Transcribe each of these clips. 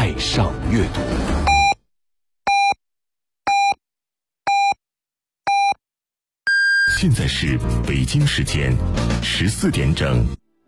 爱上阅读。现在是北京时间14点整。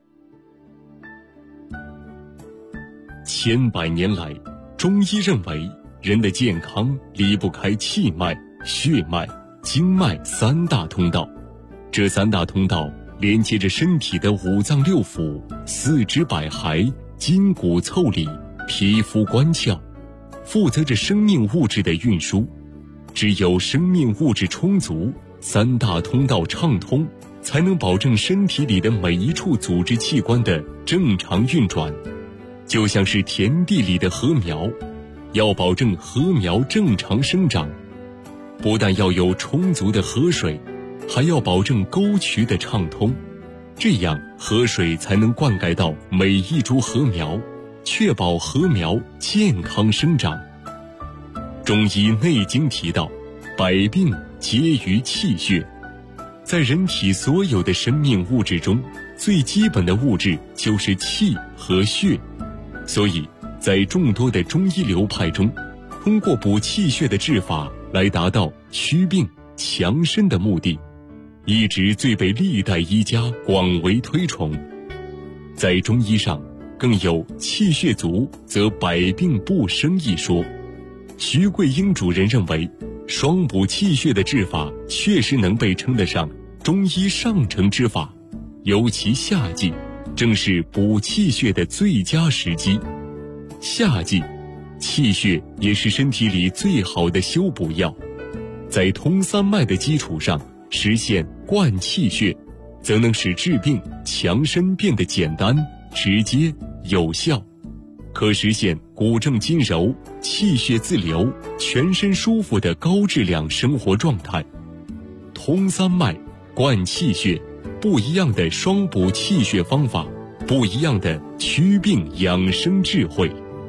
千百年来，中医认为人的健康离不开气脉、血脉、经脉三大通道。这三大通道连接着身体的五脏六腑、四肢百骸、筋骨腠理、皮肤关窍，负责着生命物质的运输。只有生命物质充足，三大通道畅通，才能保证身体里的每一处组织器官的正常运转。就像是田地里的禾苗，要保证禾苗正常生长，不但要有充足的河水，还要保证沟渠的畅通，这样河水才能灌溉到每一株禾苗，确保禾苗健康生长。中医《内经》提到，百病皆于气血。在人体所有的生命物质中，最基本的物质就是气和血。所以在众多的中医流派中，通过补气血的治法来达到祛病强身的目的，一直最被历代医家广为推崇。在中医上更有气血足则百病不生一说。徐桂英主任认为，双补气血的治法确实能被称得上中医上乘之法，尤其夏季正是补气血的最佳时机。夏季气血也是身体里最好的修补药，在通三脉的基础上实现灌气血，则能使治病强身变得简单、直接、有效，可实现骨正筋柔、气血自流、全身舒服的高质量生活状态。通三脉、灌气血，不一样的双补气血方法，不一样的祛病养生智慧。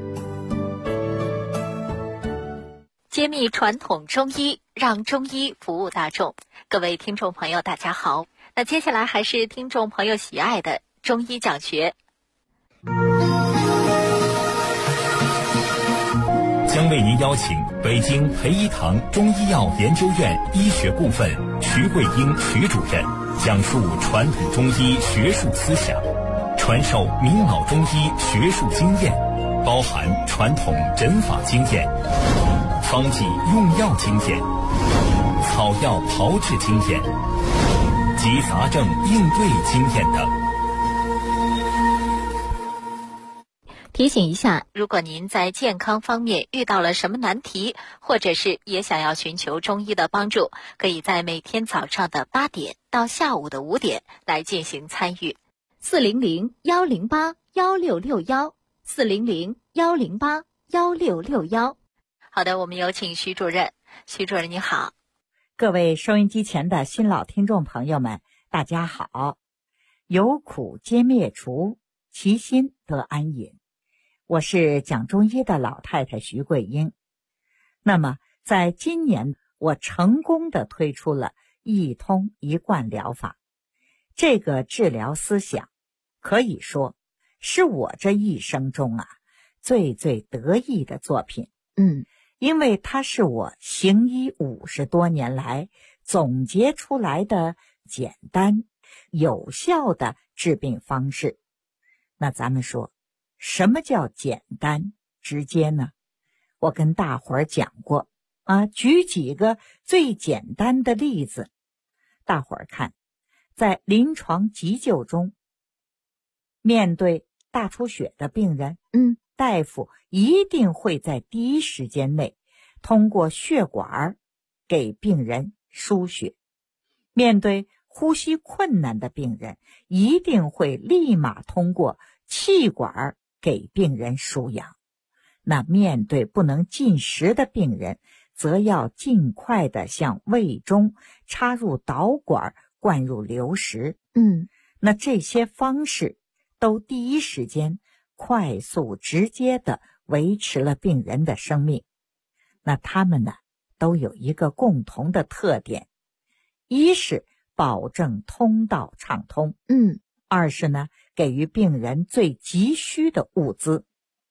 揭秘传统中医，让中医服务大众。各位听众朋友大家好，那接下来还是听众朋友喜爱的中医讲学。 将为您邀请北京培一堂中医药研究院医学部分徐桂英徐主任讲述传统中医学术思想，传授明老中医学术经验，包含传统诊法经验、方剂用药经验、草药炮制经验及杂症应对经验等。 提醒一下，如果您在健康方面遇到了什么难题，或者是也想要寻求中医的帮助，可以在每天早上的8点到下午的5点来进行参与。400-108-1661，400-108-1661。好的，我们有请徐主任。徐主任你好。 各位收音机前的新老听众朋友们，大家好。有苦皆灭除，其心得安隐。我是讲中医的老太太徐桂英。那么在今年，我成功地推出了一通一贯疗法。这个治疗思想可以说是我这一生中最得意的作品。因为它是我行医50多年来总结出来的简单有效的治病方式。那咱们说什么叫简单直接呢？我跟大伙儿讲过举几个最简单的例子，大伙儿看，在临床急救中，面对大出血的病人，大夫一定会在第一时间内通过血管给病人输血。面对呼吸困难的病人，一定会立马通过气管给病人输氧。那面对不能进食的病人，则要尽快地向胃中插入导管，灌入流食。那这些方式都第一时间快速直接地维持了病人的生命。那他们呢，都有一个共同的特点，一是保证通道畅通，二是呢，给予病人最急需的物资。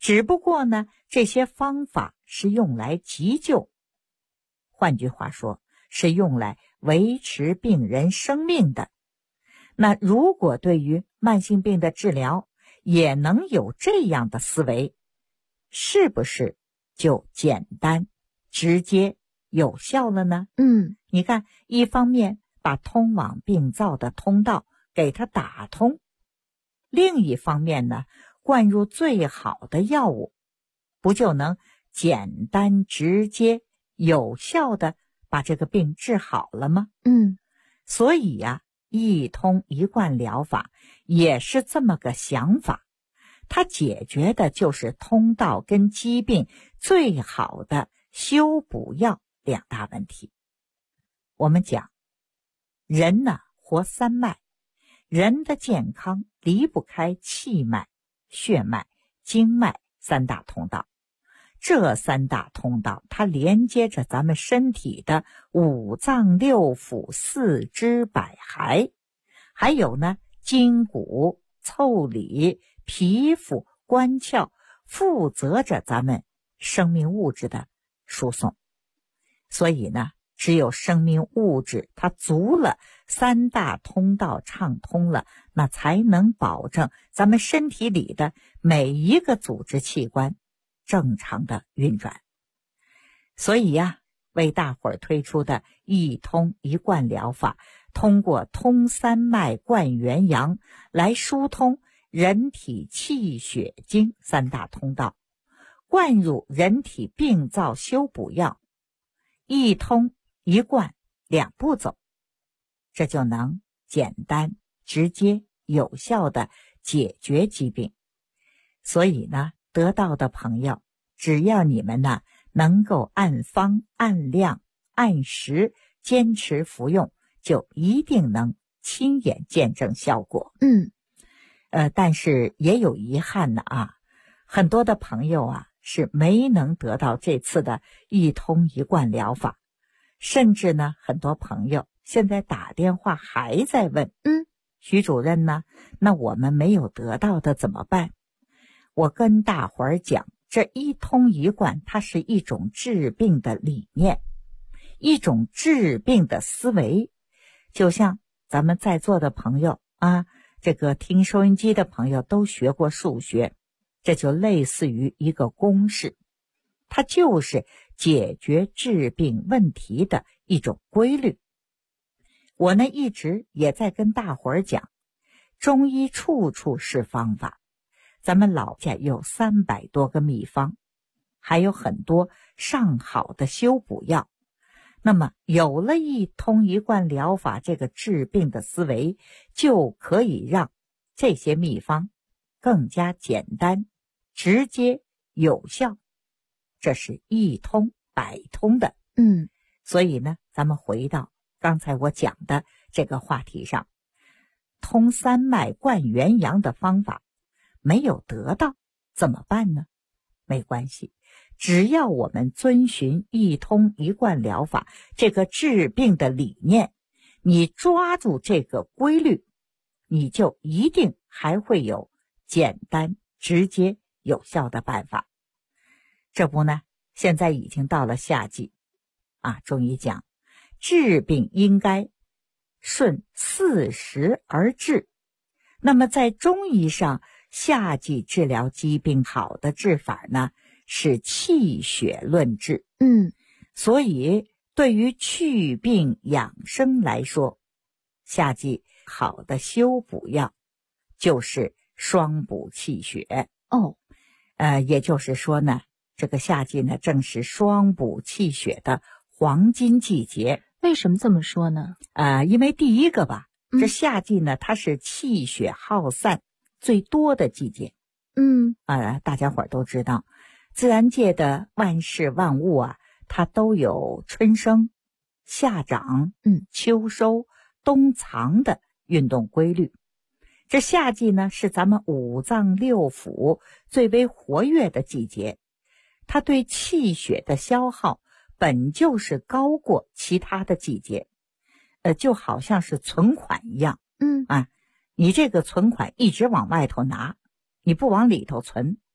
只不过呢，这些方法是用来急救，换句话说，是用来维持病人生命的。那如果对于慢性病的治疗也能有这样的思维，是不是就简单、直接、有效了呢？你看，一方面把通往病灶的通道给它打通，另一方面呢，灌入最好的药物，不就能简单、直接、有效的把这个病治好了吗？所以呀，一通一贯疗法也是这么个想法，它解决的就是通道跟疾病最好的修补药两大问题。我们讲，人呢活三脉，人的健康离不开气脉、血脉、经脉三大通道。这三大通道它连接着咱们身体的五脏六腑、四肢百骸，还有呢筋骨、腠理、皮肤、关窍，负责着咱们生命物质的输送。所以呢，只有生命物质它足了，三大通道畅通了，那才能保证咱们身体里的每一个组织器官正常的运转。所以呀，为大伙儿推出的一通一贯疗法，通过通三脉、贯元阳来疏通人体气血经三大通道，灌入人体病灶修补药，一通一贯两步走，这就能简单、直接、有效的解决疾病。所以呢，得到的朋友，只要你们呢能够按方、按量、按时坚持服用，就一定能亲眼见证效果。但是也有遗憾啊，很多的朋友啊是没能得到这次的一通一贯疗法，甚至呢，很多朋友现在打电话还在问，徐主任呢，那我们没有得到的怎么办？我跟大伙儿讲，这一通一贯它是一种治病的理念，一种治病的思维。就像咱们在座的朋友啊，这个听收音机的朋友都学过数学，这就类似于一个公式，它就是解决治病问题的一种规律。我呢一直也在跟大伙儿讲，中医处处是方法，咱们老家有300多个秘方，还有很多上好的修补药。那么有了一通一贯疗法这个治病的思维，就可以让这些秘方更加简单、直接、有效，这是一通百通的。所以呢，咱们回到刚才我讲的这个话题上，通三脉、贯元阳的方法没有得到怎么办呢？没关系，只要我们遵循一通一贯疗法这个治病的理念，你抓住这个规律，你就一定还会有简单、直接、有效的办法。这不呢，现在已经到了夏季啊，中医讲治病应该顺四时而治。那么在中医上，夏季治疗疾病好的治法呢，是气血论治。所以对于祛病养生来说，夏季好的修补药就是双补气血。也就是说呢，这个夏季呢正是双补气血的黄金季节。 为什么这么说呢？ 因为第一个吧，这夏季呢它是气血耗散最多的季节。大家伙儿都知道，自然界的万事万物啊，它都有春生、夏长、秋收、冬藏的运动规律。这夏季呢，是咱们五脏六腑最为活跃的季节，它对气血的消耗本就是高过其他的季节，就好像是存款一样。你这个存款一直往外头拿，你不往里头存，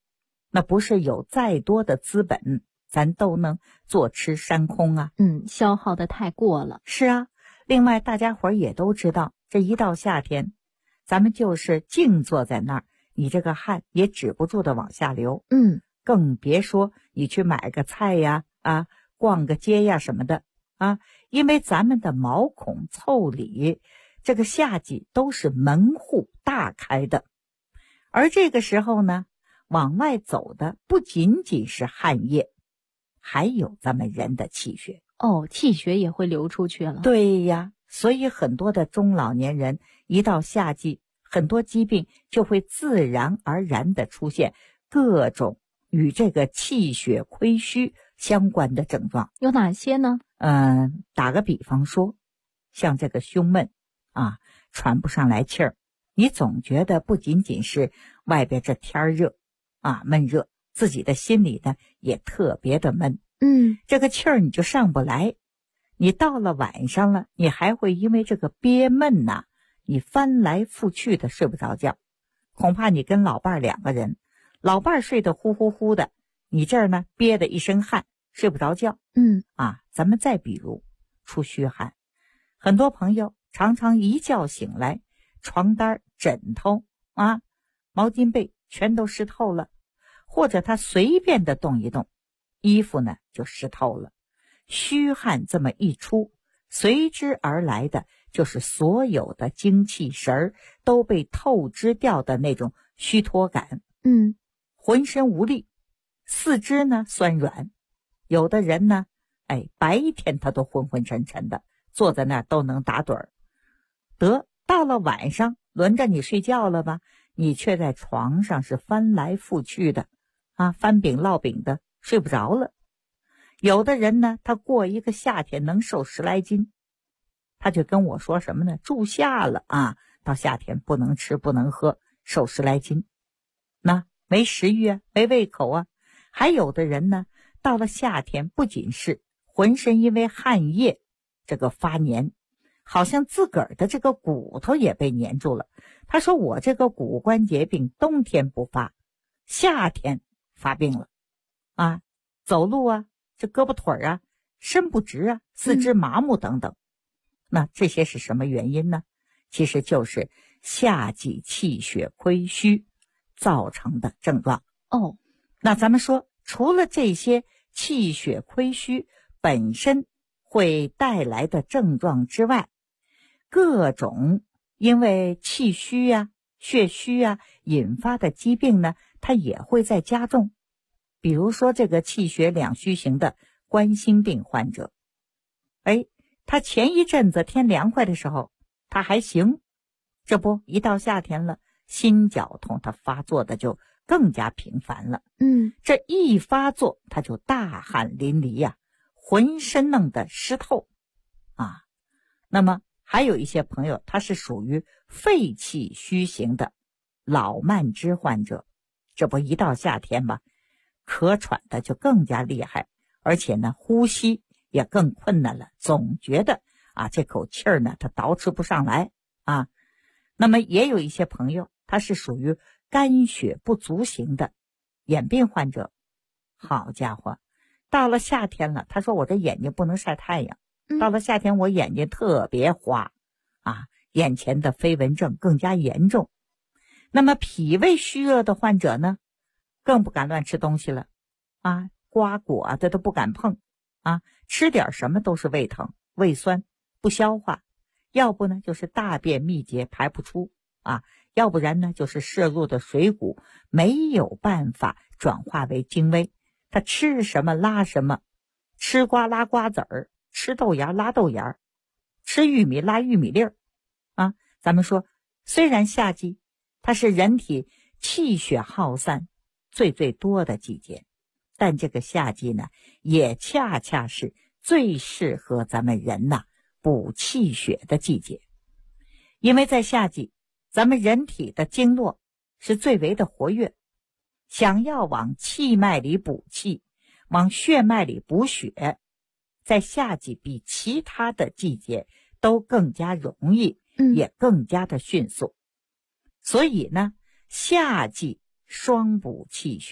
那不是有再多的资本，咱都能坐吃山空啊。 消耗的太过了。 是啊，另外大家伙儿也都知道，这一到夏天，咱们就是静坐在那儿，你这个汗也止不住的往下流。更别说你去买个菜呀，逛个街呀什么的啊，因为咱们的毛孔腠理，这个夏季都是门户大开的，而这个时候呢，往外走的不仅仅是汗液，还有咱们人的气血。 气血也会流出去了。 对呀，所以很多的中老年人一到夏季，很多疾病就会自然而然的出现各种与这个气血亏虚相关的症状。 有哪些呢？ 打个比方说，像这个胸闷喘不上来气儿，你总觉得不仅仅是外边这天热闷热，自己的心里呢也特别的闷。这个气儿你就上不来，你到了晚上了，你还会因为这个憋闷你翻来覆去的睡不着觉。恐怕你跟老伴儿两个人，老伴儿睡得呼呼呼的，你这儿呢憋得一身汗，睡不着觉。咱们再比如出虚汗，很多朋友常常一觉醒来，床单枕头毛巾被全都湿透了，或者他随便的动一动，衣服呢就湿透了。虚汗这么一出，随之而来的就是所有的精气神儿都被透支掉的那种虚脱感。浑身无力，四肢呢酸软，有的人呢白天他都昏昏沉沉的，坐在那儿都能打盹儿。到了晚上轮着你睡觉了吧，你却在床上是翻来覆去的翻饼烙饼的，睡不着了。有的人呢，他过一个夏天能瘦10来斤，他就跟我说什么呢？住夏了到夏天不能吃不能喝，瘦10来斤，那没食欲没胃口还有的人呢，到了夏天不仅是浑身因为汗液这个发黏，好像自个儿的这个骨头也被黏住了。他说我这个骨关节病冬天不发，夏天发病了走路这胳膊腿伸不直四肢麻木等等。那这些是什么原因呢？其实就是夏季气血亏虚造成的症状。那咱们说，除了这些气血亏虚本身会带来的症状之外，各种因为气虚血虚引发的疾病呢，它也会在加重。比如说这个气血两虚型的冠心病患者，他前一阵子天凉快的时候他还行，这不一到夏天了，心绞痛他发作的就更加频繁了。这一发作他就大汗淋漓浑身弄得湿透那么还有一些朋友，他是属于肺气虚型的老慢支患者，这不一到夏天吧，咳喘的就更加厉害，而且呢呼吸也更困难了，总觉得这口气儿呢他倒吃不上来那么也有一些朋友，他是属于肝血不足型的眼病患者。好家伙，到了夏天了，他说我这眼睛不能晒太阳，到了夏天我眼睛特别花眼前的飞蚊症更加严重。那么脾胃虚热的患者呢，更不敢乱吃东西了瓜果的都不敢碰吃点什么都是胃疼胃酸不消化，要不呢就是大便秘结排不出要不然呢就是摄入的水谷没有办法转化为精微，他吃什么拉什么，吃瓜拉瓜子儿，吃豆芽拉豆芽，吃玉米拉玉米粒儿咱们说，虽然夏季它是人体气血耗散最多的季节，但这个夏季呢也恰恰是最适合咱们人补气血的季节。因为在夏季咱们人体的经络是最为的活跃，想要往气脉里补气，往血脉里补血，在夏季比其他的季节都更加容易也更加的迅速。所以呢，夏季双补气血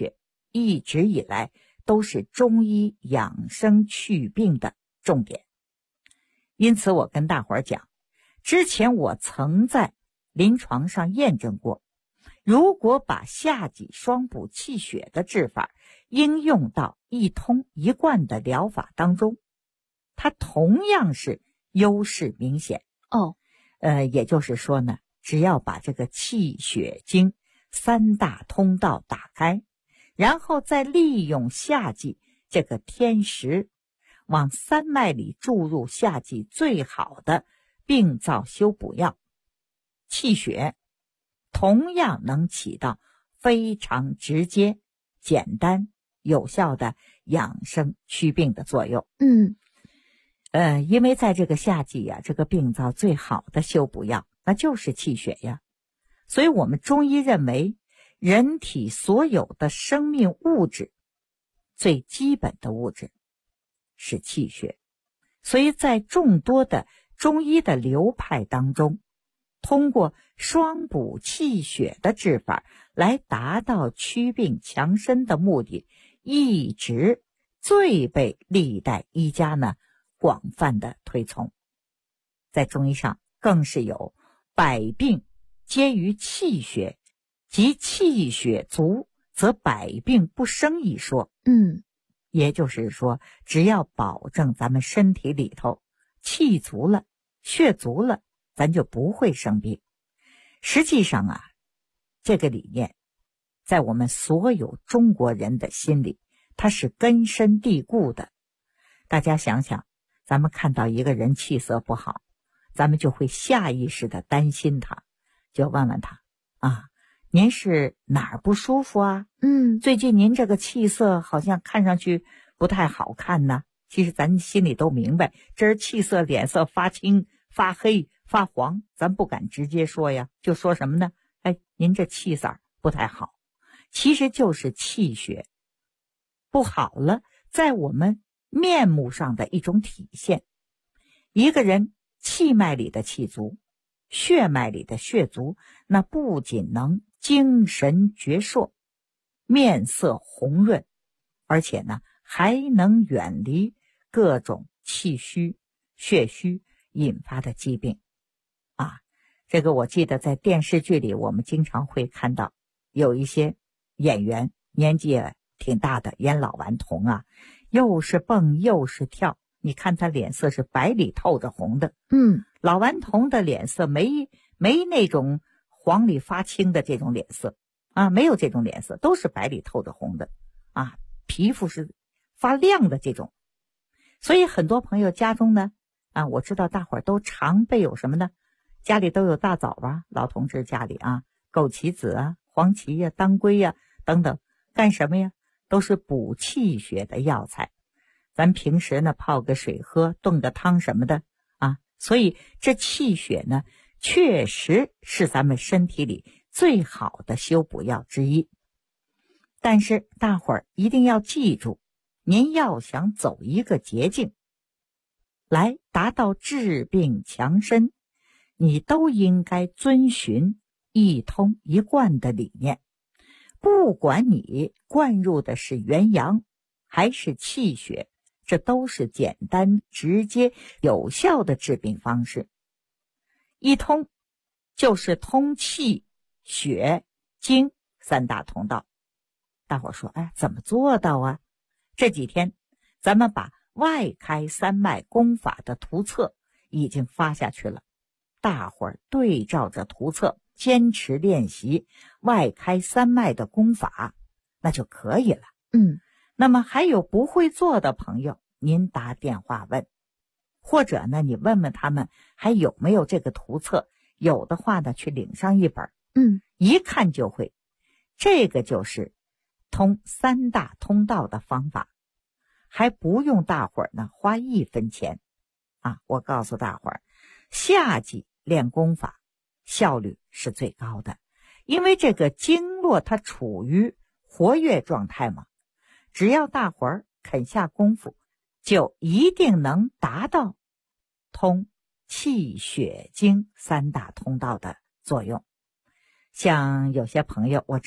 一直以来都是中医养生祛病的重点。因此我跟大伙儿讲，之前我曾在临床上验证过，如果把夏季双补气血的治法应用到一通一贯的疗法当中，它同样是优势明显。也就是说呢，只要把这个气血经三大通道打开，然后再利用夏季这个天时，往三脉里注入夏季最好的病灶修补药，气血同样能起到非常直接、简单、有效的养生祛病的作用。因为在这个夏季呀，这个病灶最好的修补药那就是气血呀。所以我们中医认为，人体所有的生命物质最基本的物质是气血。所以在众多的中医的流派当中，通过双补气血的治法来达到祛病强身的目的，一直最被历代医家呢广泛的推崇。在中医上更是有百病皆于气血，即气血足则百病不生一说。也就是说，只要保证咱们身体里头气足了、血足了，咱就不会生病。实际上啊，这个理念在我们所有中国人的心里，它是根深蒂固的。大家想想，咱们看到一个人气色不好，咱们就会下意识的担心他，就问问他您是哪儿不舒服啊？最近您这个气色好像看上去不太好看呢。其实咱心里都明白，这人气色脸色发青、发黑、发黄，咱不敢直接说呀，就说什么呢？您这气色不太好，其实就是气血不好了，在我们面目上的一种体现。一个人气脉里的气足，血脉里的血足，那不仅能精神矍铄、面色红润，而且呢还能远离各种气虚、血虚引发的疾病这个我记得在电视剧里我们经常会看到有一些演员年纪也挺大的，演老顽童又是蹦又是跳，你看他脸色是白里透着红的。老顽童的脸色没那种黄里发青的这种脸色没有这种脸色，都是白里透着红的皮肤是发亮的这种。所以很多朋友家中呢我知道大伙儿都常备有什么呢？家里都有大枣老同志家里枸杞子黄芪当归等等，干什么呀？都是补气血的药材。咱平时呢泡个水喝，炖个汤什么的所以这气血呢确实是咱们身体里最好的修补药之一。但是大伙儿一定要记住，您要想走一个捷径来达到治病强身，你都应该遵循一通一贯的理念。不管你灌入的是元阳还是气血，这都是简单、直接、有效的治病方式。一通就是通气、血、经三大通道。大伙说怎么做到啊？这几天咱们把外开三脉功法的图册已经发下去了，大伙儿对照着图册坚持练习外开三脉的功法，那就可以了。那么还有不会做的朋友，您打电话问，或者呢你问问他们还有没有这个图册，有的话呢去领上一本。一看就会。这个就是通三大通道的方法，还不用大伙儿呢花1分钱我告诉大伙儿，夏季练功法效率是最高的，因为这个经络它处于活跃状态嘛，只要大伙儿肯下功夫，就一定能达到通气血经三大通道的作用。像有些朋友我知道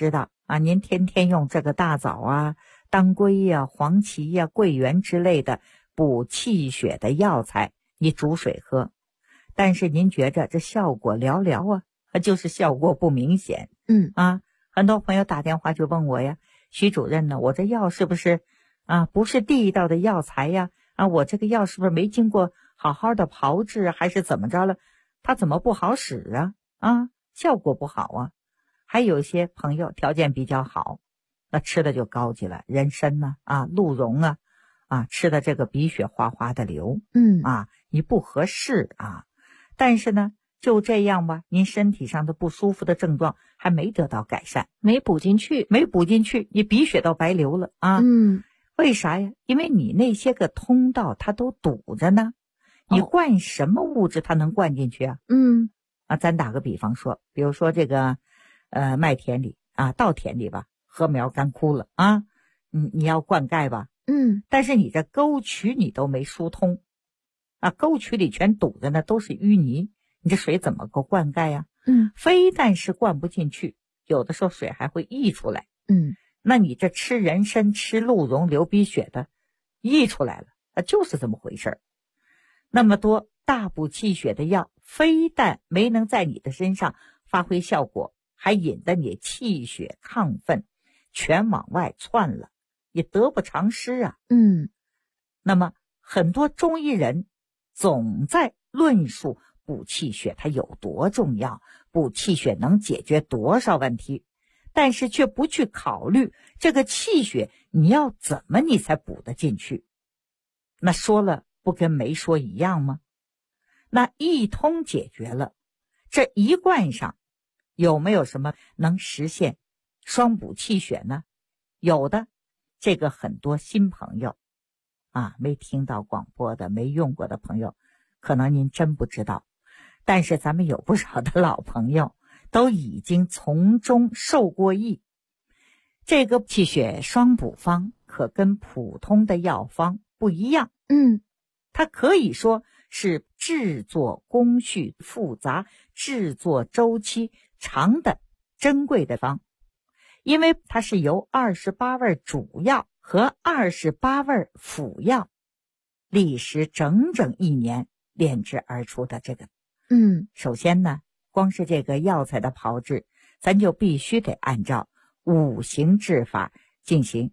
啊，您天天用这个大枣啊、当归呀、黄芪呀、桂圆之类的补气血的药材，你煮水喝，但是您觉着这效果寥寥啊，就是效果不明显。很多朋友打电话就问我呀，徐主任呢，我这药是不是不是地道的药材呀？我这个药是不是没经过好好的炮制，还是怎么着了？它怎么不好使效果不好啊。还有些朋友条件比较好，那吃的就高级了，人参鹿茸吃的这个鼻血哗哗的流，你不合适但是呢，就这样吧，您身体上的不舒服的症状还没得到改善， 没补进去， 你鼻血都白流了为啥呀？因为你那些个通道它都堵着呢，你灌什么物质它能灌进去咱打个比方说，比如说这个麦田里稻田里吧，禾苗干枯了你要灌溉吧但是你这沟渠你都没疏通沟渠里全堵着呢，都是淤泥，你这水怎么够灌溉呀非但是灌不进去，有的时候水还会溢出来那你这吃人参吃鹿茸流鼻血的溢出来了就是这么回事儿。那么多大补气血的药，非但没能在你的身上发挥效果，还引得你气血亢奋，全往外窜了，也得不偿失那么很多中医人总在论述补气血它有多重要，补气血能解决多少问题，但是却不去考虑这个气血你要怎么你才补得进去。那说了不跟没说一样吗？那一通解决了，这一贯上有没有什么能实现双补气血呢？有的，这个很多新朋友没听到广播的，没用过的朋友，可能您真不知道，但是咱们有不少的老朋友都已经从中受过益。这个气血双补方可跟普通的药方不一样它可以说是制作工序复杂、制作周期长的珍贵的方，因为它是由28味主药和28味辅药历时整整1年炼制而出的这个首先呢，光是这个药材的炮制，咱就必须得按照5行制法进行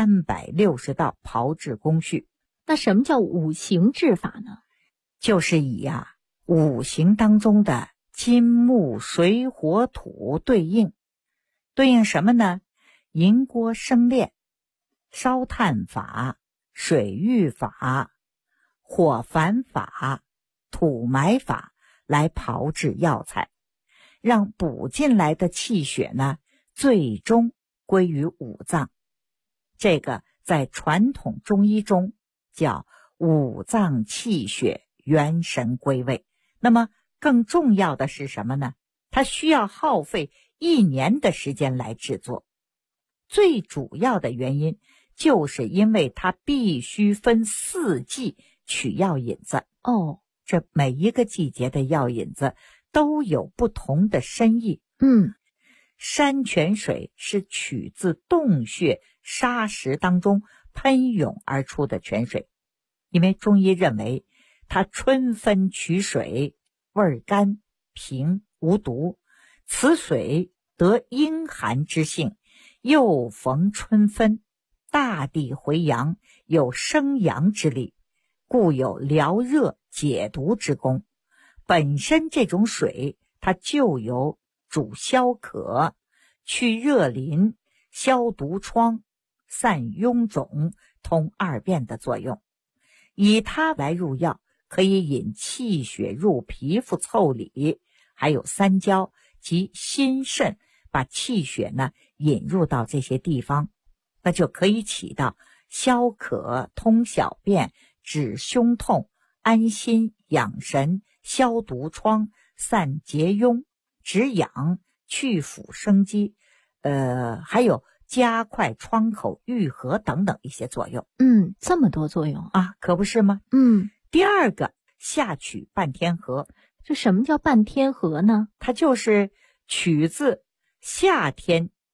360道炮制工序。 那什么叫5行制法呢？ 就是以5行当中的金木水火土对应什么呢？银锅生炼、烧炭法、水浴法、火矾法、土埋法来炮制药材，让补进来的气血呢最终归于五脏。这个在传统中医中叫五脏气血元神归位。那么更重要的是什么呢？它需要耗费1年的时间来制作。最主要的原因就是因为它必须分4季取药引子这每一个季节的药引子都有不同的深意山泉水是取自洞穴沙石当中喷涌而出的泉水，因为中医认为它春分取水，味甘平无毒，此水得阴寒之性，又逢春分，大地回阳，有生阳之力，故有疗热解毒之功。本身这种水它就有主消渴、去热淋、消毒疮、散臃肿、通二便的作用。以它来入药，可以引气血入皮肤腠理，还有三焦及心肾，把气血呢引入到这些地方，那就可以起到消渴、通小便、止胸痛、安心养神、消毒疮、散结痈、止痒、去腐生肌，还有加快创口愈合等等一些作用。 这么多作用可不是吗？第二个，下取半天河。这什么叫半天河呢？ 它就是取自夏天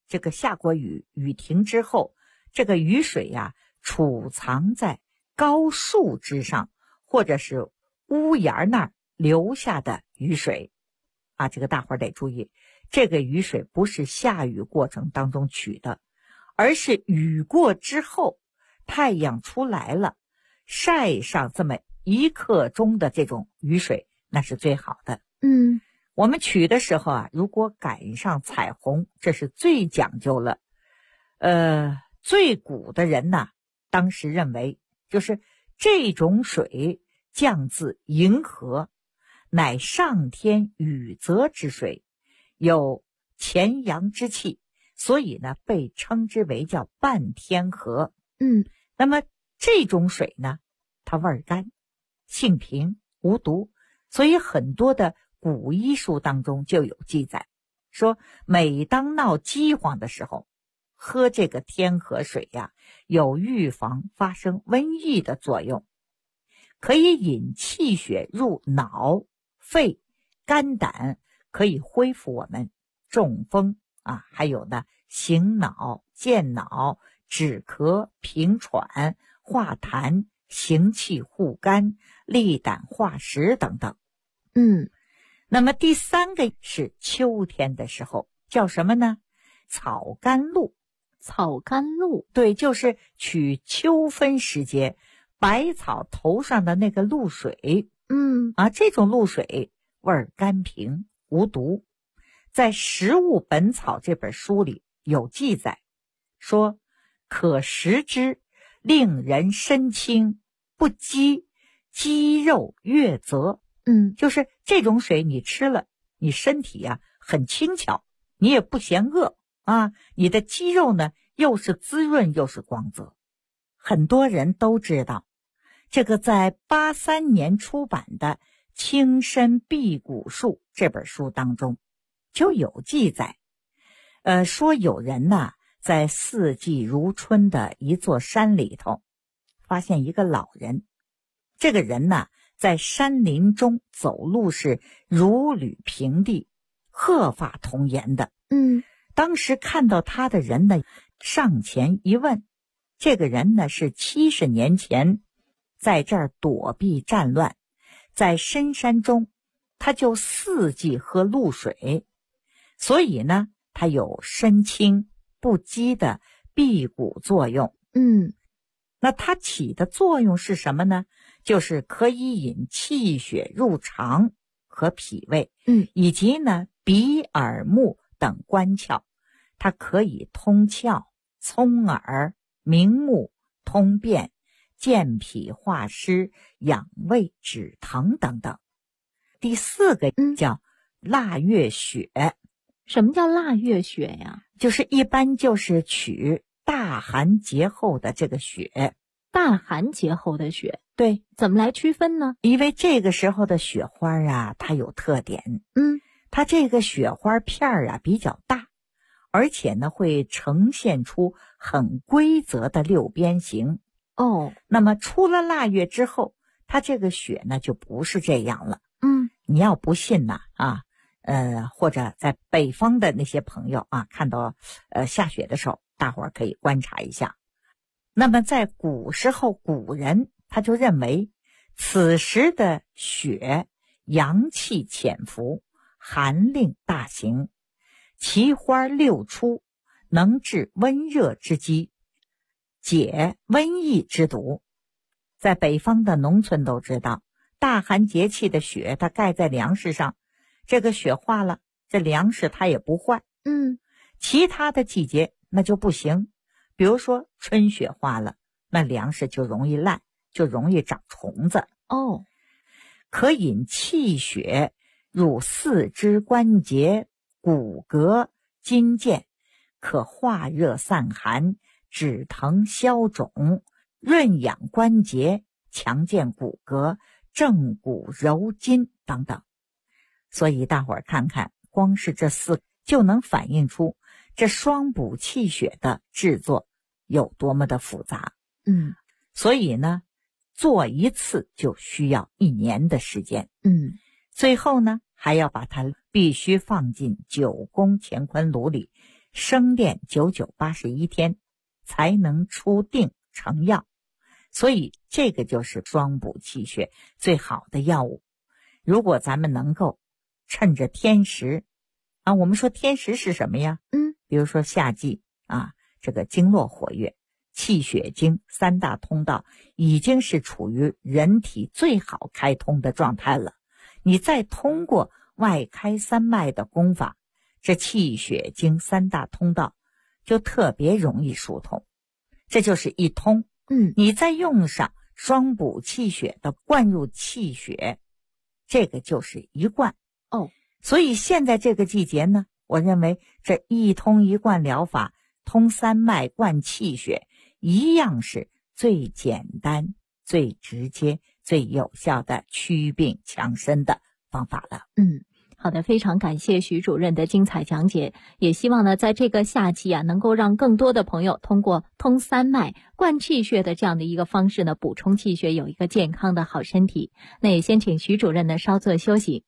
这个下过雨，雨停之后，这个雨水呀，储藏在高树枝上，或者是屋檐那儿留下的雨水啊，这个大伙儿得注意，这个雨水不是下雨过程当中取的，而是雨过之后，太阳出来了，晒上这么1刻钟的这种雨水，那是最好的。我们取的时候啊，如果赶上彩虹，这是最讲究了。最古的人呢，当时认为就是这种水降自银河，乃上天雨泽之水，有潜阳之气，所以呢被称之为叫半天河。那么这种水呢，它味儿甘，性平，无毒，所以很多的古医书当中就有记载，说每当闹饥荒的时候，喝这个天河水呀，有预防发生瘟疫的作用，可以引气血入脑、肺、肝胆，可以恢复我们中风啊，还有呢醒脑、健脑、止咳、平喘、化痰、行气护肝、利胆化食等等。那么第3个是秋天的时候，叫什么呢？草甘露。 草甘露， 对，就是取秋分时节百草头上的那个露水。这种露水味儿甘平，无毒。在《食物本草》这本书里有记载，说可食之，令人身轻，不饥，肌肉悦泽。就是这种水你吃了，你身体啊很轻巧，你也不嫌饿啊，你的肌肉呢又是滋润又是光泽。很多人都知道，这个在83年出版的《青参辟谷术》这本书当中就有记载，说有人呢在四季如春的一座山里头发现一个老人，这个人呢在山林中走路是如履平地，鹤发童颜的。当时看到他的人呢，上前一问，这个人呢是70年前在这儿躲避战乱，在深山中他就4季喝露水，所以呢他有身轻不饥的辟谷作用。那它起的作用是什么呢？就是可以引气血入肠和脾胃，以及呢鼻耳目等官窍，它可以通窍、聪耳、明目、通便、健脾化湿、养胃止疼等等。第4个叫腊月雪。 什么叫腊月雪呀？ 就是一般就是取大寒节后的这个雪。 大寒节后的雪， 对， 怎么来区分呢？ 因为这个时候的雪花啊，它有特点。它这个雪花片啊比较大，而且呢会呈现出很规则的6边形。那么出了腊月之后，它这个雪呢就不是这样了。你要不信呢或者在北方的那些朋友啊，看到下雪的时候，大伙儿可以观察一下。那么在古时候，古人他就认为此时的雪阳气潜伏，寒令大行，其花6出，能治温热之疾，解瘟疫之毒。在北方的农村都知道，大寒节气的雪它盖在粮食上，这个雪化了，这粮食它也不坏。其他的季节那就不行，比如说春雪化了，那粮食就容易烂，就容易长虫子。可引气血入四肢关节、骨骼、筋腱，可化热散寒、止疼消肿、润养关节、强健骨骼、正骨柔筋等等。所以大伙儿看看，光是这4个就能反映出这双补气血的制作有多么的复杂。所以呢，做一次就需要1年的时间。最后呢，还要把它必须放进9宫乾坤炉里生炼9981天才能出定成药，所以这个就是双补气血最好的药物。如果咱们能够趁着天时啊，我们说天时是什么呀？比如说夏季啊，这个经络活跃，气血经三大通道已经是处于人体最好开通的状态了，你再通过外开三脉的功法，这气血经三大通道就特别容易疏通，这就是一通。你再用上双补气血的灌入气血，这个就是一贯。所以现在这个季节呢，我认为这一通一贯疗法，通三脉灌气血，一样是最简单、最直接、最有效的祛病强身的方法了。 好的，非常感谢徐主任的精彩讲解，也希望呢，在这个夏季啊，能够让更多的朋友通过通三脉、灌气血的这样的一个方式呢，补充气血，有一个健康的好身体。那也先请徐主任呢稍作休息。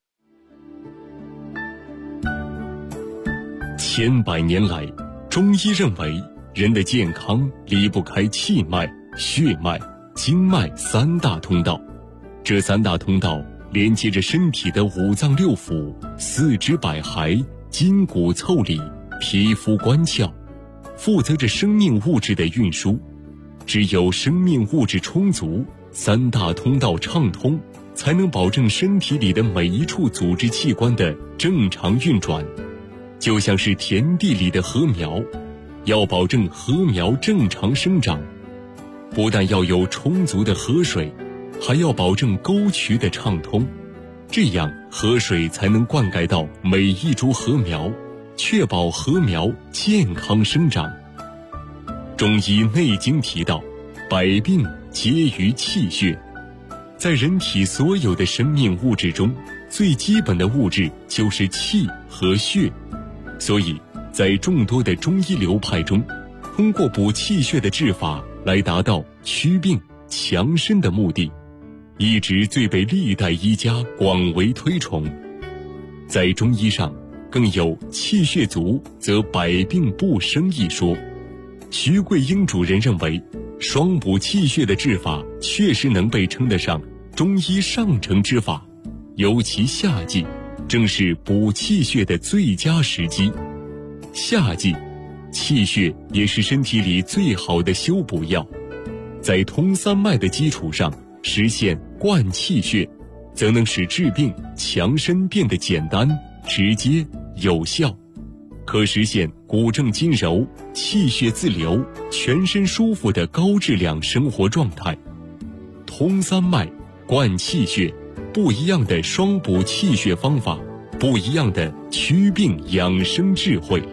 千百年来，中医认为人的健康离不开气脉、血脉、经脉三大通道，这三大通道连接着身体的五脏六腑、四肢百骸、筋骨腠理、皮肤关窍，负责着生命物质的运输。只有生命物质充足，三大通道畅通，才能保证身体里的每一处组织器官的正常运转。就像是田地里的禾苗，要保证禾苗正常生长，不但要有充足的河水，还要保证沟渠的畅通，这样河水才能灌溉到每一株禾苗，确保禾苗健康生长。中医内经提到，百病皆于气血。在人体所有的生命物质中，最基本的物质就是气和血。所以在众多的中医流派中，通过补气血的治法来达到祛病强身的目的，一直最被历代医家广为推崇。在中医上更有气血足则百病不生一说。徐桂英主任认为，双补气血的治法确实能被称得上中医上乘之法，尤其夏季正是补气血的最佳时机。夏季，气血也是身体里最好的修补药。在通三脉的基础上，实现灌气血，则能使治病强身变得简单、直接、有效，可实现骨正筋柔、气血自流、全身舒服的高质量生活状态。通三脉、灌气血，不一样的双补气血方法，不一样的祛病养生智慧。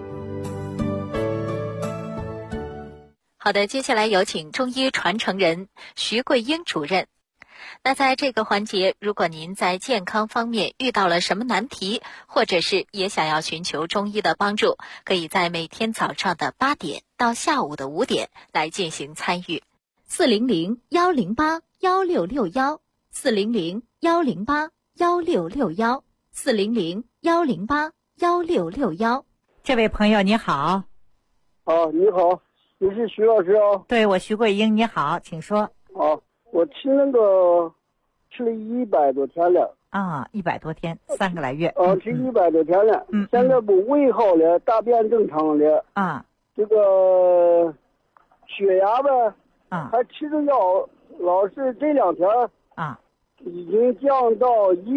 好的，接下来有请中医传承人徐桂英主任。那在这个环节，如果您在健康方面遇到了什么难题，或者是也想要寻求中医的帮助，可以在每天早上的8点到下午的5点来进行参与。400-108-1661 400-108-1661 400-108-1661。 这位朋友你好。 你好，你是徐老师啊？ 对，我徐桂英，你好，请说。 我吃了100多天了。 100多天，3个来月。 吃100多天了。现在不胃好了，大便正常了。这个血压呗，还吃着药，老是这2天已经降到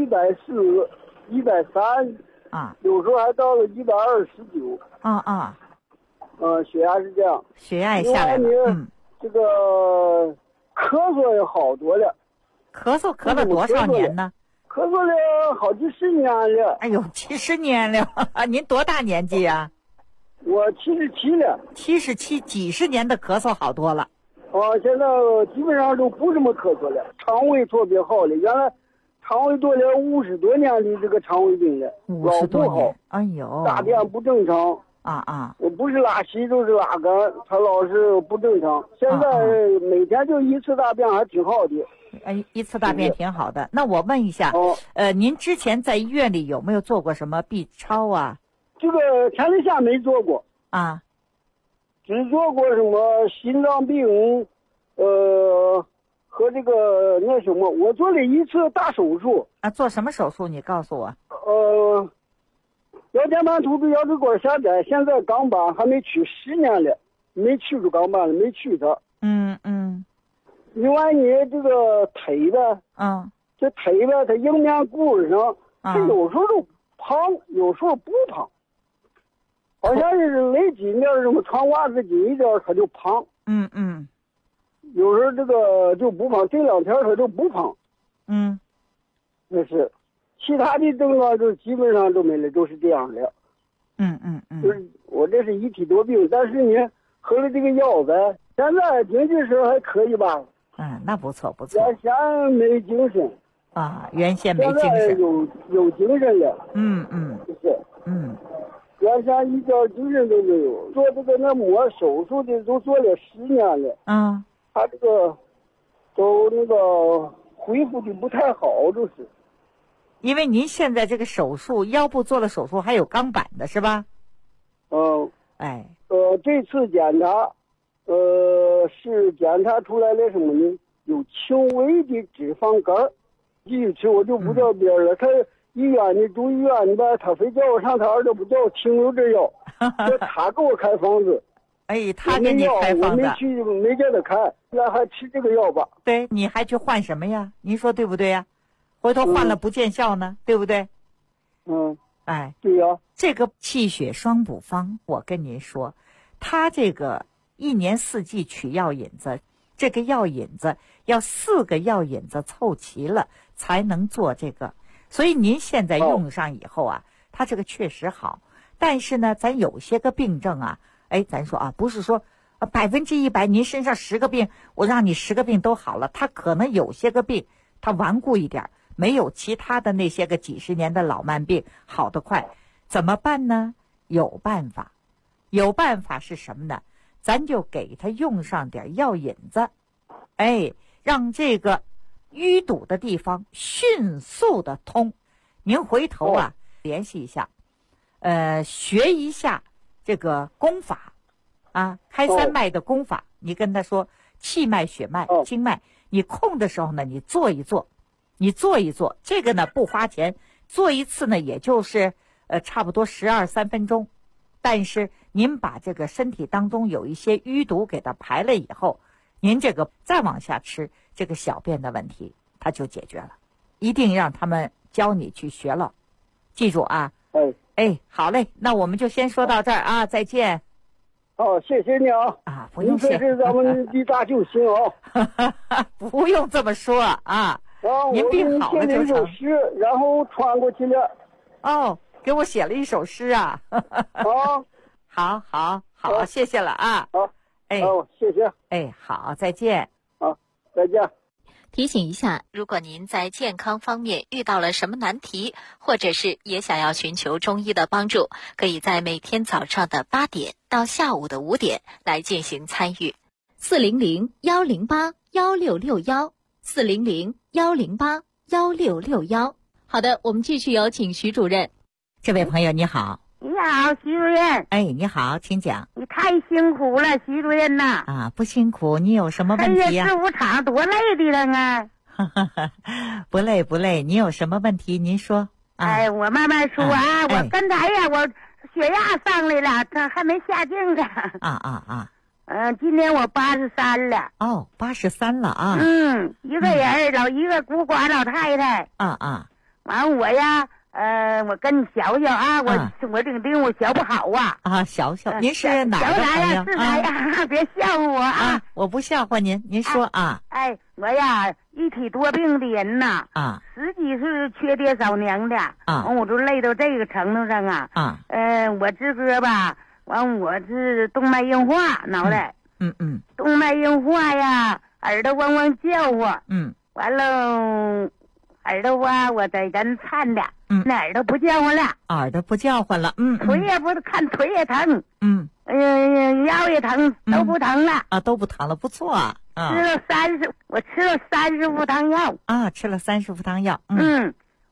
140、130，有时候还到了129。血压是这样。血压也下来了。这个咳嗽也好多了。 咳嗽咳了多少年呢？ 咳嗽了好几十年了。 哎呦，几十年了！您多大年纪啊？ 我77了。 77，几十年的咳嗽好多了。 现在基本上都不怎么咳嗽了，肠胃特别好了。原来肠胃多了50多年的这个肠胃病了，老不好。 哎呦， 大便不正常。我不是拉稀就是拉干，它老是不正常。现在每天就1次大便还挺好的。 1次大便挺好的。那我问一下，您之前在医院里有没有做过什么 B 超啊？ 这个前列腺没做过。 啊， 只做过什么心脏病，和这个那什么，我做了一次大手术。 啊，做什么手术？你告诉我。 腰间盘突出腰椎管下窄，现在钢板还没取，10年了，没取出钢板了，没取它。另外你这个腿呗，这腿呗，它迎面骨上，它有时候就胖，有时候不胖，好像是勒紧点什么穿袜子紧一点，它就胖。有时候这个就不胖，这2天它就不胖。那是，其他的症状就基本上都没了，都是这样的。就是我这是一体多病，但是你喝了这个药呗，现在经济时候还可以吧？ 那不错不错。 原先没精神啊，原先没精神， 现在有精神了。就是原先一点精神都没有。做这个那膜手术的都做了10年了。他这个都那个恢复的不太好，就是。 因为您现在这个手术，腰部做了手术，还有钢板的是吧？ 这次检查，是检查出来了什么呢？有轻微的脂肪肝。这次我就不叫别人了，他医院的住医院的吧，他非叫我上他儿子不叫我停留这药，叫他给我开方子。 他给你开方子， 我没去，没叫他开，那还吃这个药吧？ 对，你还去换什么呀？您说对不对呀？回头换了不见效呢，对不对？ 对呀。 这个气血双补方，我跟您说，它这个1年4季取药引子，这个药引子要4个药引子凑齐了才能做这个。所以您现在用上以后啊，它这个确实好。但是呢，咱有些个病症啊，咱说啊，不是说100%您身上10个病，我让你10个病都好了，它可能有些个病它顽固一点，没有其他的那些个几十年的老慢病好得快。怎么办呢？有办法。有办法是什么呢？咱就给他用上点药引子，让这个淤堵的地方迅速的通。您回头联系一下，学一下这个功法开3脉的功法。你跟他说气脉、血脉、经脉，你空的时候呢，你做一做，这个呢不花钱，做一次呢也就是差不多12、3分钟。但是您把这个身体当中有一些淤堵给它排了以后，您这个再往下吃，这个小便的问题它就解决了。一定让他们教你去学了，记住啊。好嘞，那我们就先说到这儿啊，再见。 谢谢你啊。 不用谢。 您这是咱们的大救星不用这么说啊。您病好了就成。 诗，然后传过去了。 给我写了一首诗啊。好，谢谢了啊。 谢谢。 好，再见。 再见。 提醒一下，如果您在健康方面遇到了什么难题，或者是也想要寻求中医的帮助，可以在每天早上的8点到下午的5点来进行参与。400-108-1661，400-108-1661。好的，我们继续有请徐主任。 这位朋友你好。 你好，徐主任。 你好，请讲。 你太辛苦了，徐主任呐。 不辛苦，你有什么问题呀？ 事务场多累的了啊。 不累，你有什么问题您说。 我慢慢说啊。我刚才呀，我血压上来了，这还没下镜呢。今年我83了。 83了啊。 一个人一个孤寡老太太。完我呀。我跟你学学啊，我顶我学不好学，您是哪个朋友？ 是哪呀？别笑话我啊！ 我不笑话您，您说啊。 我呀，一体多病的人呐，10几岁缺爹少娘的完我都累到这个程度上我这个吧，完我是动脉硬化脑袋，动脉硬化呀，耳朵嗡嗡叫唤，完了。耳朵我在咱颤的，那耳朵不叫唤了， 耳朵不叫唤了， 腿也不看，腿也疼，腰也疼，都不疼了都不疼了，不错我吃了30副汤药吃了30副汤药，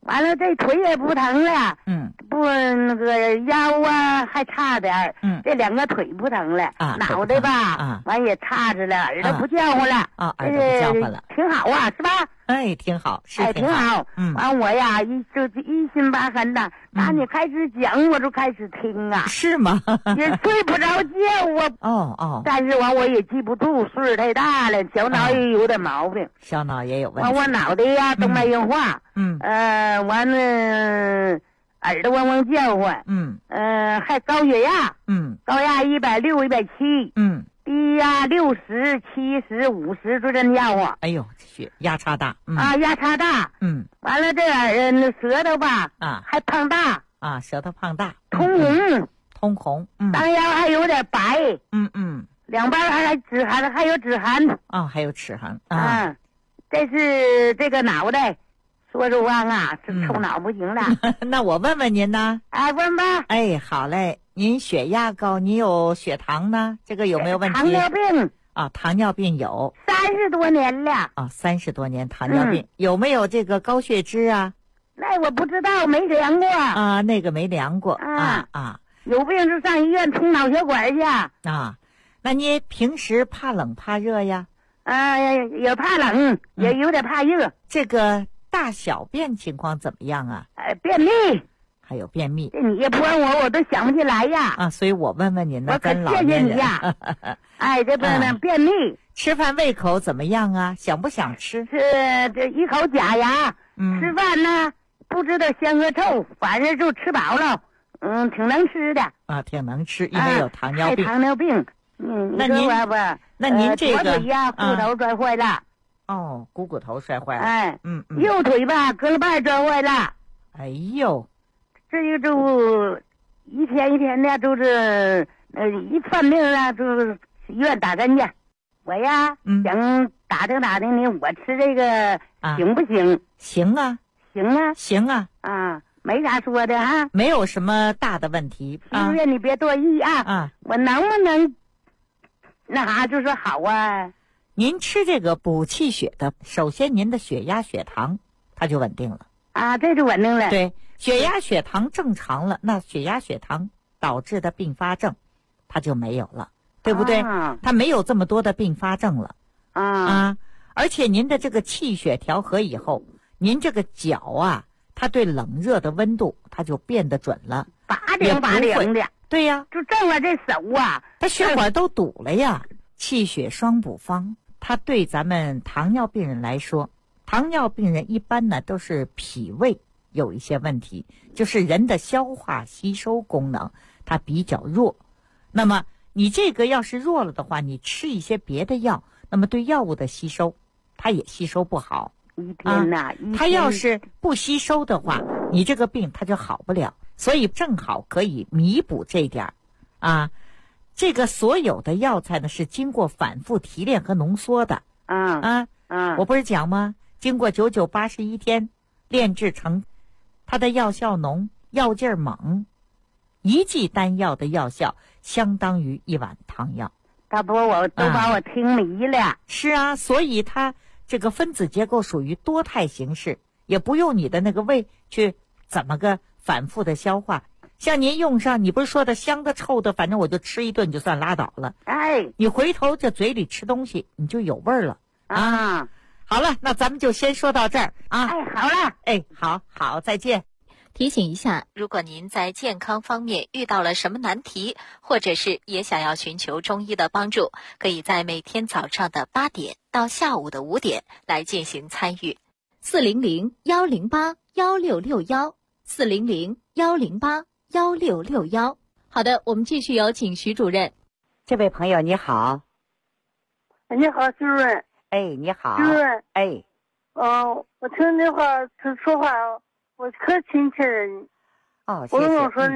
完了这腿也不疼了，不那个腰啊还差点，这2个腿不疼了，脑袋吧，完也差着了，耳朵不叫唤了， 耳朵不叫唤了， 挺好啊，是吧？ 哎，挺好，是挺好。完我呀一心八寒的，打你开始讲我就开始听啊， 是吗？ 也睡不着觉， 我但是我也记不住，岁数太大了，小脑也有点毛病， 小脑也有问题。 我脑袋呀动脉硬化，完了耳朵嗡嗡叫唤，还高血压，高压160、170，低压60、70、50就这叫唤。 哎呦，血压差大， 压差大，完了这舌头吧，还胖大， 舌头胖大， 通红，当腰还有点白，两边还有齿痕， 还有齿痕， 这是这个脑袋。说实话啊，是臭脑不行了。 那我问问您呢？ 问吧。 哎，好嘞。您血压高，你有血糖呢？这个有没有问题？ 糖尿病糖尿病有 30多年了。 30多年糖尿病，有没有这个高血脂啊？ 那我不知道，没量过。 那个没量过。 有病就上医院通脑血管去。 那你平时怕冷怕热呀？ 也怕冷，也有点怕热。 这个大小便情况怎么样啊？ 便秘， 还有便秘。 你也不问我都想不起来呀。 所以我问问您呢，咱老谢谢你呀。这不能便秘。 吃饭胃口怎么样啊？想不想吃？ 这一口假牙。吃饭呢，不知道香和臭，反正就吃饱了。挺能吃的。 挺能吃，因为有糖尿病。 糖尿病。 那您这个左腿呀，骨头摔坏了。 骨头摔坏了。 右腿吧，胳膊瓣摔坏了。 哎呦， 这个就一天一天的，就是一犯病了，就是医院打针去。我呀，想打听打听你，我吃这个行不行？ 行啊，行啊， 没啥说的哈， 没有什么大的问题。 医院你别多疑啊。我能不能那啥就说好啊？ 您吃这个补气血的，首先您的血压血糖它就稳定了这就稳定了。 对，血压血糖正常了，那血压血糖导致的并发症它就没有了，对不对？它没有这么多的并发症了而且您的这个气血调和以后，您这个脚它对冷热的温度它就变得准了 ，80的。 对呀， 就正我这手它血管都堵了呀。气血双补方，它对咱们糖尿病人来说，糖尿病人一般呢都是脾胃有一些问题，就是人的消化吸收功能它比较弱。那么你这个要是弱了的话，你吃一些别的药，那么对药物的吸收它也吸收不好。它要是不吸收的话，你这个病它就好不了。所以正好可以弥补这一点这个所有的药材呢是经过反复提炼和浓缩的。我不是讲吗？经过99、81天炼制成，它的药效浓，药劲儿猛，一剂单药的药效相当于1碗汤药。 大伯，我都把我听迷了。 是啊，所以它这个分子结构属于多肽形式，也不用你的那个胃去怎么个反复的消化。像您用上，你不是说的香的臭的，反正我就吃一顿就算拉倒了。你回头这嘴里吃东西，你就有味儿了好了，那咱们就先说到这儿好了。 好，再见。 提醒一下，如果您在健康方面遇到了什么难题，或者是也想要寻求中医的帮助，可以在每天早上的8点到下午的5点来进行参与。400-108-1661，400-108-1661。好的，我们继续有请徐主任。 这位朋友你好。 你好，徐主任。 你好。 徐主任。我听你话说话，我可亲切了你。 谢谢。 我说呢。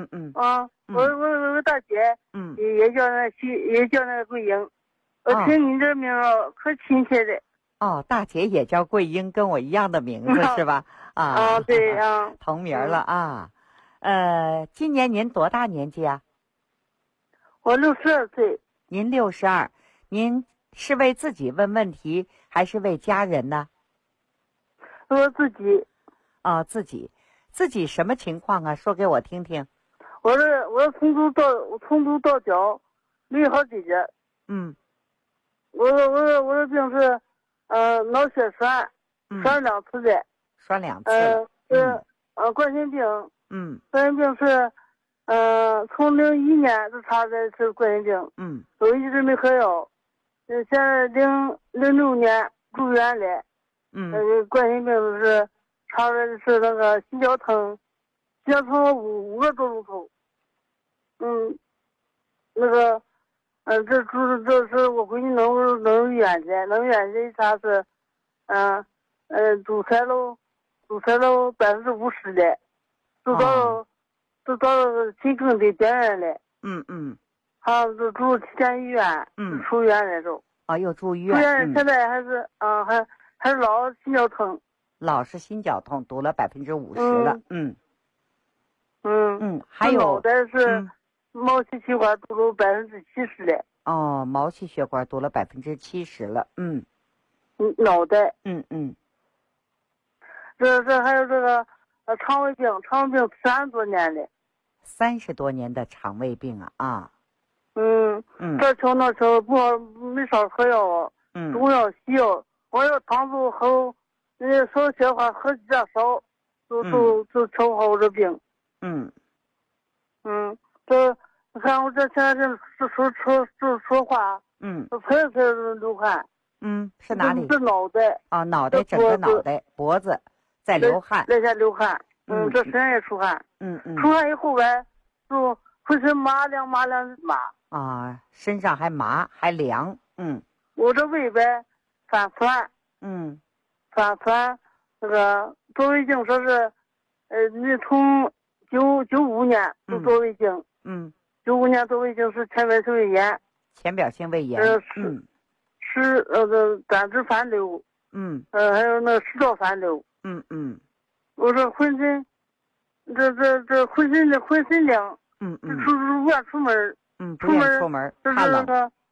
我大姐。也叫那桂英。我听你这名可亲切的。 大姐也叫桂英，跟我一样的名字是吧？ 对同名了今年您多大年纪啊？ 我62岁。 您62，您是为自己问问题，还是为家人呢？ 我自己。 啊，自己什么情况啊？说给我听听。 我从头到脚没好几节。我的病是脑血栓，栓2次的。 栓2次。 冠心病。冠心病是从01年就查的是冠心病。都一直没喝药。现在06年住院了。冠心病是查的是那个心绞疼5个多钟头。那个这是我闺女能院去，一查是堵塞了50%的，都到心梗的边缘了。就住体检医院。出院了都。 又住医院。 住院现在还是还是老心绞疼。 老是心绞痛，堵了50%了。还有脑袋是毛细血管堵了70%了。 毛细血管堵了70%了。 脑袋。这还有这个肠胃病30多年了。 30多年的肠胃病啊。 这瞧那瞧不好，没少喝药。中药西药，我要糖醋喝，少些话喝几点少，就调好我这病。这看我这现在这说话，喷流汗。 是哪里？ 是脑袋。 脑袋，整个脑袋，脖子在流汗。 在下流汗。这身上也出汗。出汗以后呗，就浑身麻凉麻。 身上还麻还凉。 我这胃呗反酸。反酸，那个做胃镜说是，你从95年就做胃镜。95年做胃镜是浅表性胃炎。 浅表性胃炎。 是胆汁反流。还有那食道反流。我说浑身，这浑身凉。出门。 不愿出门，怕冷。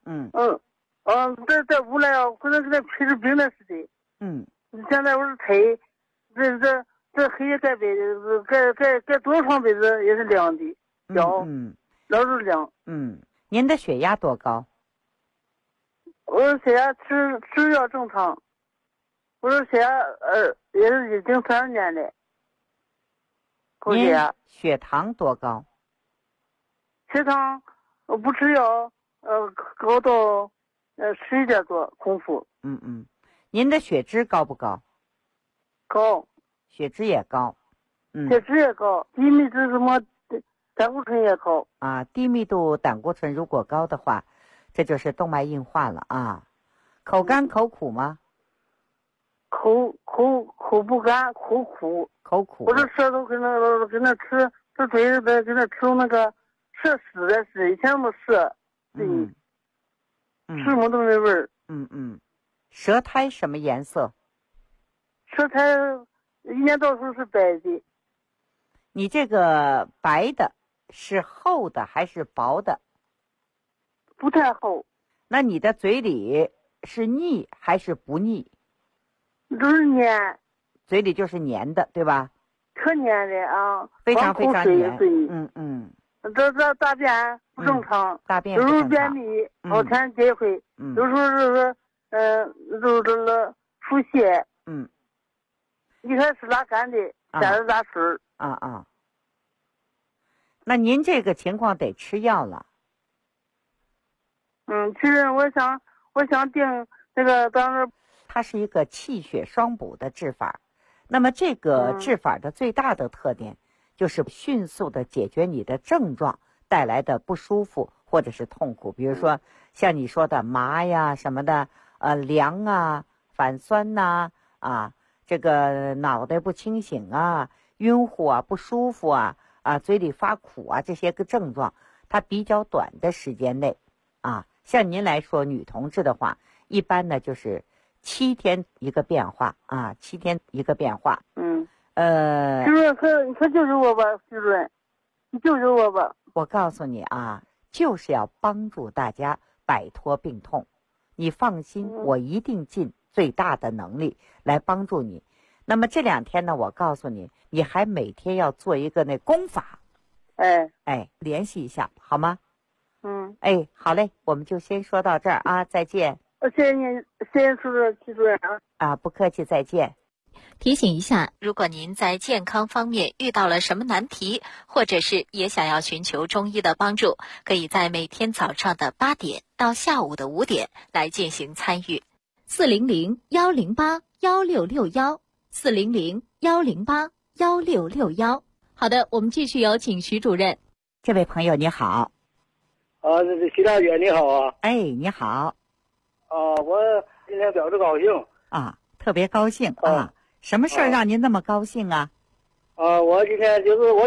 在屋里啊，可能跟那皮着冰的似的。现在我是腿，这黑夜盖被子，盖多少床被子也是凉的，脚，老是凉。 您的血压多高？ 我的血压吃药正常，我的血压也是已经30年了。高血压。 血糖多高？ 血糖我不吃药，高到11点多空腹。 您的血脂高不高？ 高。 血脂也高。 血脂也高，低密度什么胆固醇也高。 低密度胆固醇如果高的话，这就是动脉硬化了啊。口干口苦吗？ 口不干，口苦。 口苦。 我这舌头跟那吃，这嘴里边跟那吃那个舌屎的是，以前没舌。什么都没味儿。 舌苔什么颜色？ 舌苔一年到头是白的。 你这个白的是厚的还是薄的？ 不太厚。 那你的嘴里是腻还是不腻？ 都是黏。 嘴里就是黏的，对吧？ 可黏的啊， 非常非常黏。 这大便不正常。 大便有时候便秘，好天结会。有时候就是就是腹泻。一开始拉干的，现在拉水。 那您这个情况得吃药了。 其实我想定这个当时。 它是一个气血双补的治法，那么这个治法的最大的特点就是迅速的解决你的症状带来的不舒服或者是痛苦，比如说像你说的麻呀什么的，凉啊、反酸呐、这个脑袋不清醒啊、晕乎啊、不舒服啊、嘴里发苦啊，这些个症状，它比较短的时间内像您来说女同志的话，一般呢就是7天一个变化7天一个变化。 徐主任，可救救我吧，徐主任，你救救我吧。 我告诉你就是要帮助大家摆脱病痛。你放心，我一定尽最大的能力来帮助你。 那么这2天呢，我告诉你，你还每天要做一个那功法。联系一下好吗？好嘞，我们就先说到这儿啊，再见。 谢谢您，谢谢徐主任啊，不客气，再见。 提醒一下，如果您在健康方面遇到了什么难题，或者是也想要寻求中医的帮助，可以在每天早上的8点到下午的5点来进行参与。400-108-1661，400-108-1661。好的，我们继续有请徐主任。 这位朋友你好。 徐大姐你好啊。 你好。 我今天表示高兴啊，特别高兴啊。什么事儿让您那么高兴啊？ 我今天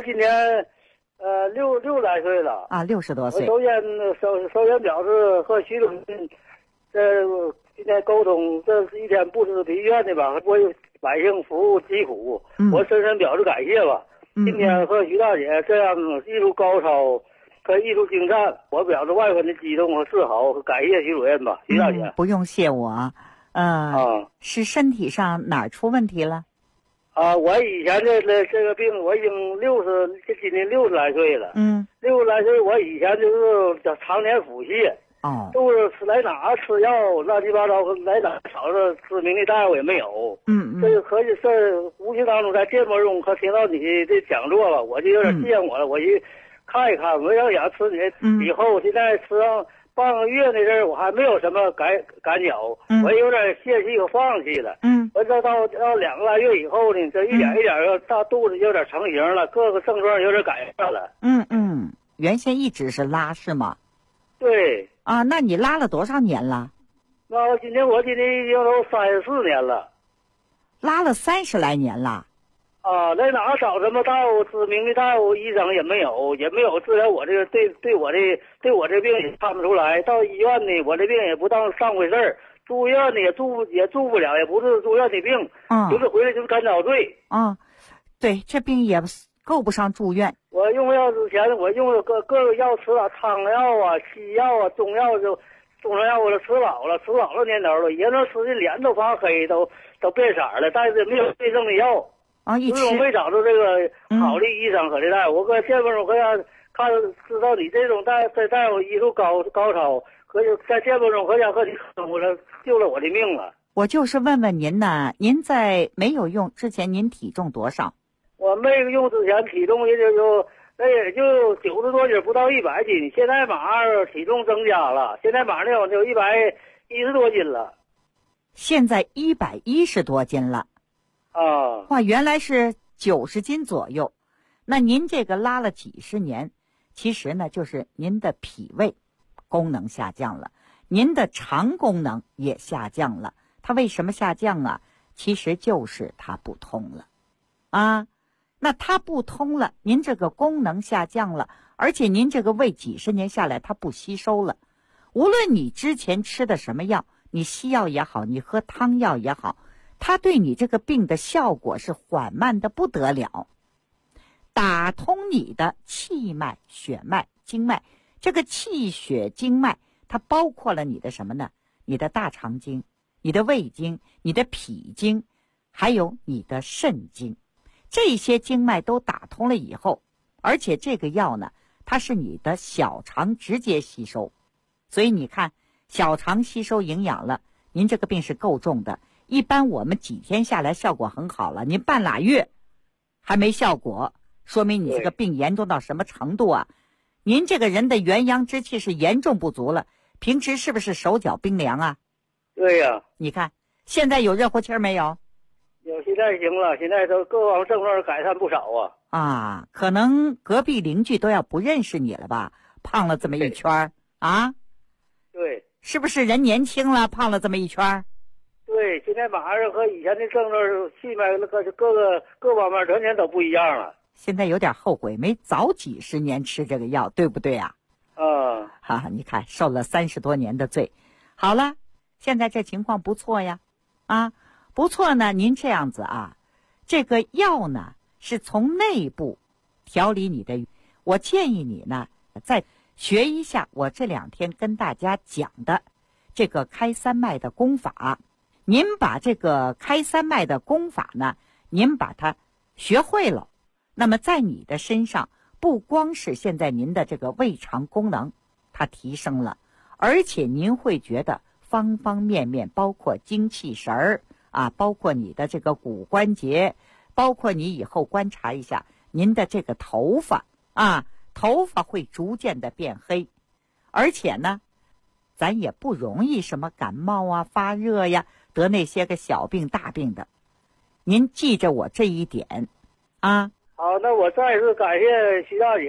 60来岁了啊，60多岁。 我首先表示和徐主任今天沟通，这是一天不知疲倦的吧，为百姓服务疾苦，我深深表示感谢吧。今天和徐大姐这样艺术高超和艺术精湛，我表示万分的激动和自豪，感谢徐主任吧，徐大姐。 不用谢我。是身体上哪儿出问题了？ 我以前这个病，我已经今年60来岁了。60来岁，我以前就是常年腹泻。就是来哪吃药，乱七八糟，来哪找着知名的大夫也没有。这个合计这无形当中在节目中可听到你的讲座了，我就有点吸引我了，我去看一看。我想吃你以后，现在吃上半个月那阵儿，我还没有什么感觉，我有点泄气和放弃了。我这到2个来月以后呢，这一点一点大肚子有点成型了，各个症状有点改善了。 原先一直是拉是吗？ 对。 那你拉了多少年了？ 我今年已经都34年了。 拉了30来年了。 在哪找什么大夫，知名的大夫医生也没有治疗我这个对我这病也看不出来。到医院呢，我这病也不当上回事儿，住院呢也住不了，也不是住院的病，就是回来就是干早睡。 对，这病也够不上住院。 我用药之前，我用了各个药吃了，汤药啊、西药啊、中药中成药我都吃老了年头了，也能吃的脸都发黑，都变色了，但是没有对症的药。 一直没找着这个好的医生和这大夫。我搁节目中看知道你这种大夫医术高超，可在节目中和你救了我的命了。 我就是问问您呢，您在没有用之前，您体重多少？ 我没用之前体重也就90多斤，不到100斤。现在马上体重增加了，现在马上我就110多斤了。 现在110多斤了。哇，原来是90斤左右。那您这个拉了几十年，其实呢就是您的脾胃功能下降了，您的肠功能也下降了。它为什么下降啊？其实就是它不通了那它不通了，您这个功能下降了，而且您这个胃几十年下来它不吸收了。无论你之前吃的什么药，你西药也好，你喝汤药也好，它对你这个病的效果是缓慢的不得了。打通你的气脉、血脉、经脉，这个气血经脉它包括了你的什么呢？你的大肠经、你的胃经、你的脾经，还有你的肾经。这些经脉都打通了以后，而且这个药呢，它是你的小肠直接吸收，所以你看小肠吸收营养了，您这个病是够重的。一般我们几天下来效果很好了，您半拉月还没效果，说明你这个病严重到什么程度啊？您这个人的元阳之气是严重不足了，平时是不是手脚冰凉啊？ 对呀。 你看现在有热乎气儿没有？ 有，现在行了，现在都各方症状改善不少可能隔壁邻居都要不认识你了吧？胖了这么一圈对， 是不是人年轻了，胖了这么一圈？ 对，现在马上和以前的症状气脉各方面完全都不一样了。 现在有点后悔没早几十年吃这个药，对不对啊？你看受了30多年的罪。好了，现在这情况不错呀。不错呢，您这样子这个药呢是从内部调理你的。我建议你呢再学一下我这2天跟大家讲的这个开三脉的功法。您把这个开三脉的功法呢您把它学会了，那么在你的身上，不光是现在您的这个胃肠功能它提升了，而且您会觉得方方面面，包括精气神儿啊，包括你的这个骨关节，包括你以后观察一下您的这个头发啊，头发会逐渐的变黑，而且呢咱也不容易什么感冒啊、发热呀，得那些个小病大病的。您记着我这一点啊。 好，那我再次感谢徐大姐，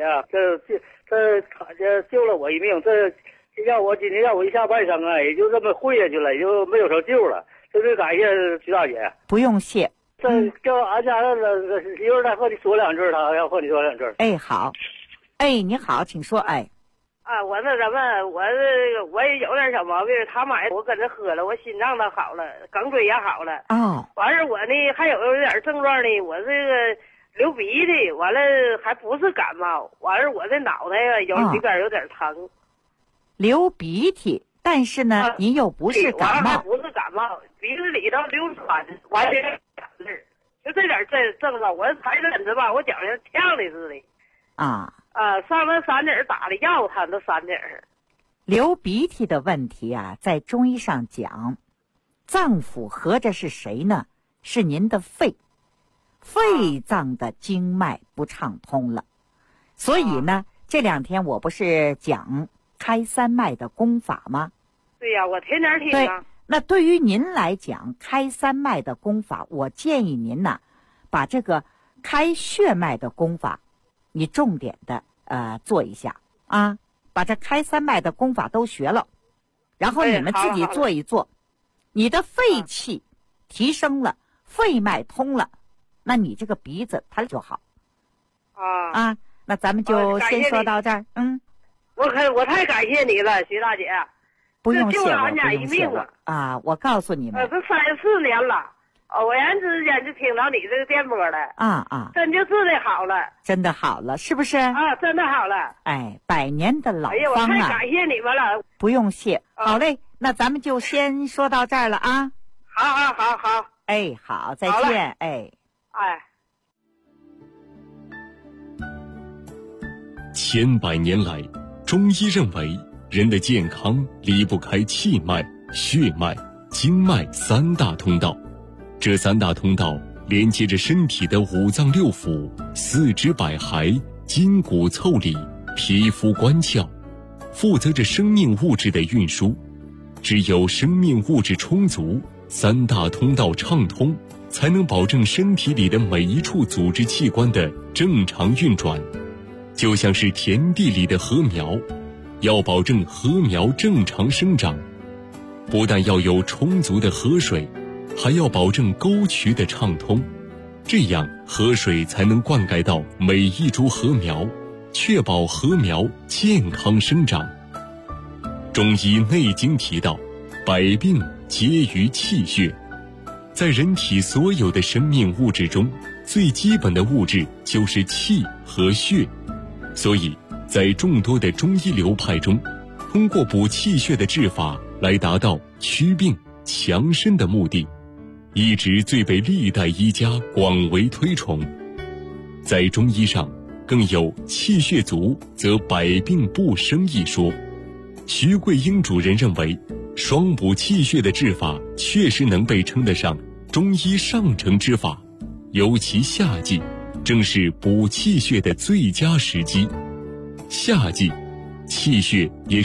这救了我一命。这让我今天让我一下半生啊，也就这么混下去了，也就没有啥救了。真是感谢徐大姐。 不用谢。 这叫俺家的媳妇再和你说两句，他要和你说两句。 哎，好。哎，你好，请说。哎。 啊，我那什么，我也有点小毛病，他买我搁这喝了，我心脏都好了，梗椎也好了。 哦。 完事我呢还有点症状呢，我这个流鼻涕，完了还不是感冒，完事我这脑袋呀里边有点疼。 流鼻涕，但是呢，您又不是感冒。 不是感冒，鼻子里头流喘，完全就这点症状，我才忍着吧，我觉着呛的似的。 啊。 上那山顶打的药，他那山顶。 流鼻涕的问题啊，在中医上讲，脏腑合着是谁呢？是您的肺，肺脏的经脉不畅通了。所以呢，这两天我不是讲开三脉的功法吗？ 对呀，我天天听啊。 对，那对于您来讲，开三脉的功法，我建议您呢，把这个开血脉的功法你重点的做一下啊，把这开三脉的功法都学了，然后你们自己做一做，你的肺气提升了，肺脉通了，那你这个鼻子它就好。啊，那咱们就先说到这儿。 我太感谢你了，徐大姐。 不用谢我， 救了俺家一命啊！我告诉你们， 这34年了。偶然之间就听到你这个电波了，真就治的好了， 真的好了，是不是？ 真的好了。 哎，100年的老方啊！ 哎呀，我太感谢你们了。 不用谢。好嘞，那咱们就先说到这儿了啊。 好。 哎，好，再见。哎。 千百年来，中医认为人的健康离不开气脉、血脉、经脉3大通道。这3大通道连接着身体的5脏6腑、四肢百骸、筋骨腠理、皮肤关窍，负责着生命物质的运输。只有生命物质充足，3大通道畅通，才能保证身体里的每一处组织器官的正常运转。就像是田地里的禾苗，要保证禾苗正常生长，不但要有充足的河水，还要保证沟渠的畅通，这样河水才能灌溉到每一株禾苗，确保禾苗健康生长。中医《内经》提到，百病皆于气血。在人体所有的生命物质中，最基本的物质就是气和血。所以在众多的中医流派中，通过补气血的治法来达到祛病强身的目的，一直最被历代医家广为推崇。在中医上更有气血足则百病不生一说。徐桂英主任认为，双补气血的治法确实能被称得上中医上乘之法，尤其夏季正是补气血的最佳时机。夏季气血也